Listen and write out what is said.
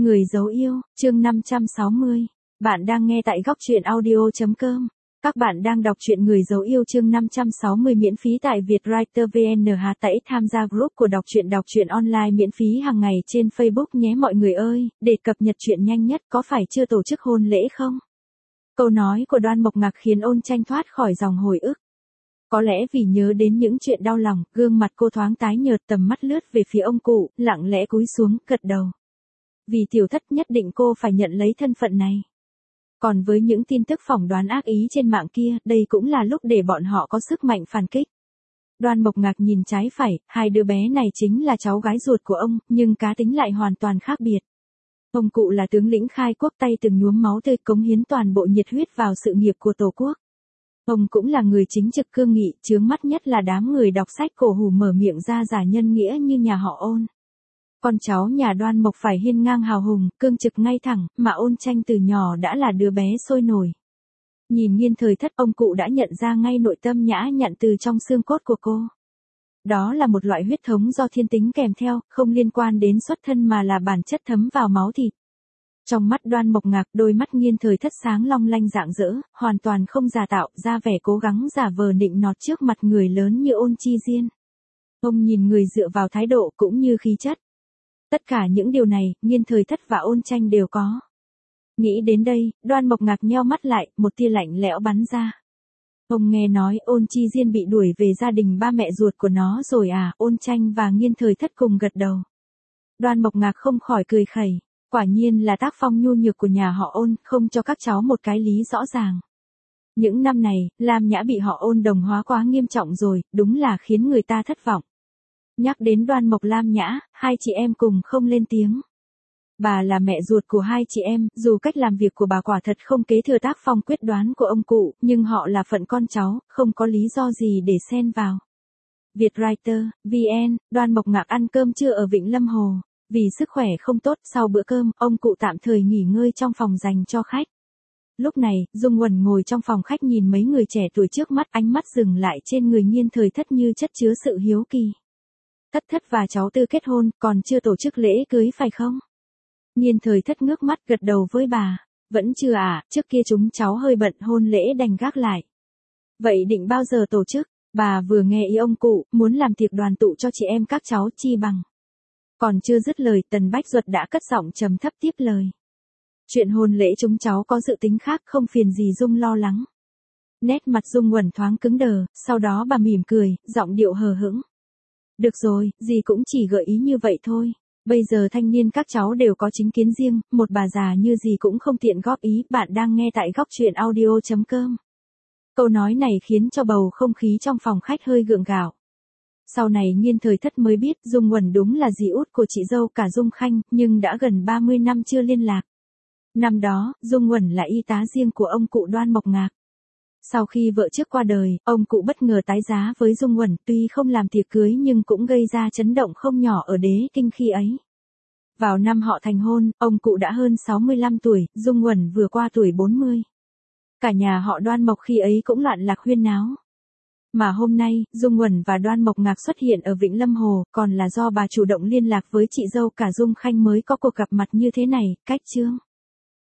Người dấu yêu, chương 560. Bạn đang nghe tại góc truyện audio.com. Các bạn đang đọc truyện Người dấu yêu chương 560 miễn phí tại Vietwriter VN. Hãy tham gia group của đọc truyện online miễn phí hàng ngày trên Facebook nhé mọi người ơi, để cập nhật truyện nhanh nhất. Có phải chưa tổ chức hôn lễ không? Câu nói của Đoan Mộc Ngạc khiến Ôn Tranh thoát khỏi dòng hồi ức. Có lẽ vì nhớ đến những chuyện đau lòng, gương mặt cô thoáng tái nhợt, tầm mắt lướt về phía ông cụ, lặng lẽ cúi xuống, gật đầu. Vì tiểu thất nhất định cô phải nhận lấy thân phận này. Còn với những tin tức phỏng đoán ác ý trên mạng kia, đây cũng là lúc để bọn họ có sức mạnh phản kích. Đoan Mộc Ngạc nhìn trái phải, hai đứa bé này chính là cháu gái ruột của ông, nhưng cá tính lại hoàn toàn khác biệt. Ông cụ là tướng lĩnh khai quốc tay từng nhuốm máu tươi cống hiến toàn bộ nhiệt huyết vào sự nghiệp của Tổ quốc. Ông cũng là người chính trực cương nghị, chướng mắt nhất là đám người đọc sách cổ hủ mở miệng ra giả nhân nghĩa như nhà họ Ôn. Con cháu nhà Đoan Mộc phải hiên ngang hào hùng, cương trực ngay thẳng, mà Ôn Tranh từ nhỏ đã là đứa bé sôi nổi. Nhìn Nghiên Thời Thất, ông cụ đã nhận ra ngay nội tâm nhã nhặn từ trong xương cốt của cô. Đó là một loại huyết thống do thiên tính kèm theo, không liên quan đến xuất thân mà là bản chất thấm vào máu thịt. Trong mắt Đoan Mộc Ngạc, đôi mắt Nghiên Thời Thất sáng long lanh rạng rỡ, hoàn toàn không giả tạo, ra vẻ cố gắng giả vờ nịnh nọt trước mặt người lớn như Ôn Chi Diên. Ông nhìn người dựa vào thái độ cũng như khí chất. Tất cả những điều này, Nghiên Thời Thất và Ôn Tranh đều có. Nghĩ đến đây, Đoan Mộc Ngạc nheo mắt lại, một tia lạnh lẽo bắn ra. Ông nghe nói Ôn Chi Diên bị đuổi về gia đình ba mẹ ruột của nó rồi à? Ôn Tranh và Nghiên Thời Thất cùng gật đầu. Đoan Mộc Ngạc không khỏi cười khẩy. Quả nhiên là tác phong nhu nhược của nhà họ Ôn, không cho các cháu một cái lý rõ ràng. Những năm này, Lam Nhã bị họ Ôn đồng hóa quá nghiêm trọng rồi, đúng là khiến người ta thất vọng. Nhắc đến Đoan Mộc Lam Nhã, hai chị em cùng không lên tiếng. Bà là mẹ ruột của hai chị em, dù cách làm việc của bà quả thật không kế thừa tác phong quyết đoán của ông cụ, nhưng họ là phận con cháu, không có lý do gì để xen vào. Vietwriter, VN, Đoan Mộc Ngạc ăn cơm trưa ở Vịnh Lâm Hồ. Vì sức khỏe không tốt, sau bữa cơm, ông cụ tạm thời nghỉ ngơi trong phòng dành cho khách. Lúc này, Dung Uẩn ngồi trong phòng khách nhìn mấy người trẻ tuổi trước mắt, ánh mắt dừng lại trên người Nghiên Thời Thất như chất chứa sự hiếu kỳ. Thất Thất và cháu Tư kết hôn, còn chưa tổ chức lễ cưới phải không? Nghiên Thời Thất ngước mắt gật đầu với bà. Vẫn chưa à, trước kia chúng cháu hơi bận, hôn lễ đành gác lại. Vậy định bao giờ tổ chức? Bà vừa nghe ý ông cụ, muốn làm tiệc đoàn tụ cho chị em các cháu chi bằng. Còn chưa dứt lời, Tần Bách Duật đã cất giọng trầm thấp tiếp lời. Chuyện hôn lễ chúng cháu có dự tính khác, không phiền gì Dung lo lắng. Nét mặt Dung Uẩn thoáng cứng đờ, sau đó bà mỉm cười, giọng điệu hờ hững. Được rồi, dì cũng chỉ gợi ý như vậy thôi. Bây giờ thanh niên các cháu đều có chính kiến riêng, một bà già như dì cũng không tiện góp ý. Bạn đang nghe tại góc truyện audio.com. Câu nói này khiến cho bầu không khí trong phòng khách hơi gượng gạo. Sau này Nghiên Thời Thất mới biết Dung Uẩn đúng là dì út của chị dâu cả Dung Khanh, nhưng đã gần 30 năm chưa liên lạc. Năm đó, Dung Uẩn là y tá riêng của ông cụ Đoan Mộc Ngạc. Sau khi vợ trước qua đời, ông cụ bất ngờ tái giá với Dung Uẩn, tuy không làm tiệc cưới nhưng cũng gây ra chấn động không nhỏ ở Đế Kinh khi ấy. Vào năm họ thành hôn, ông cụ đã hơn 65 tuổi, Dung Uẩn vừa qua tuổi 40. Cả nhà họ Đoan Mộc khi ấy cũng loạn lạc huyên náo. Mà hôm nay, Dung Uẩn và Đoan Mộc Ngạc xuất hiện ở Vịnh Lâm Hồ, còn là do bà chủ động liên lạc với chị dâu cả Dung Khanh mới có cuộc gặp mặt như thế này. Cách chương